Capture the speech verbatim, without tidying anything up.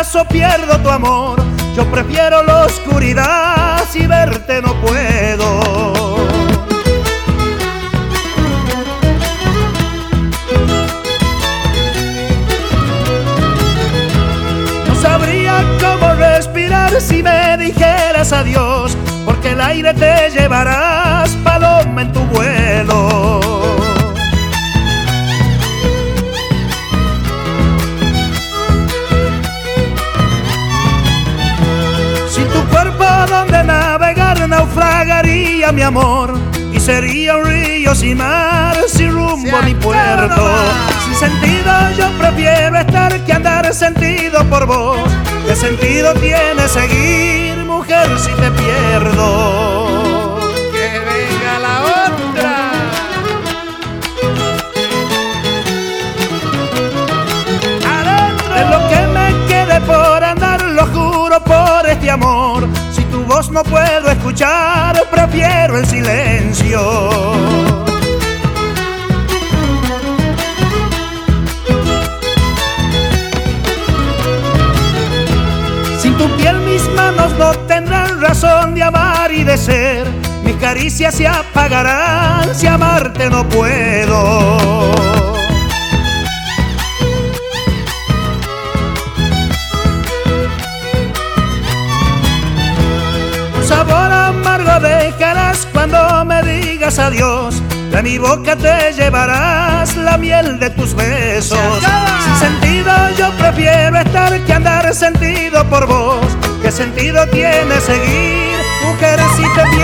acaso pierdo tu amor. Yo prefiero la oscuridad, si verte no puedo. No sabría cómo respirar si me dijeras adiós, porque el aire te llevarás, paloma, en tu vuelo. Sin tu cuerpo donde navegar, naufragaría mi amor, y sería un río sin mar, sin rumbo ni puerto. Sin sentido yo prefiero estar que andar sentido por vos. ¿Qué sentido tiene seguir, mujer, si te pierdo? ¡Que venga la otra! Adentro de lo que me quede por andar, lo juro por este amor. Si tu voz no puedo escuchar, prefiero el silencio. Sin tu piel mis manos no tendrán razón de amar y de ser. Mis caricias se apagarán si amarte no puedo. Un sabor amargo dejarás cuando me digas adiós. De mi boca te llevarás la miel de tus besos. Sin sentido yo prefiero estar que andar sentido por vos. ¿Qué sentido tiene seguir, mujer, si te pierdo?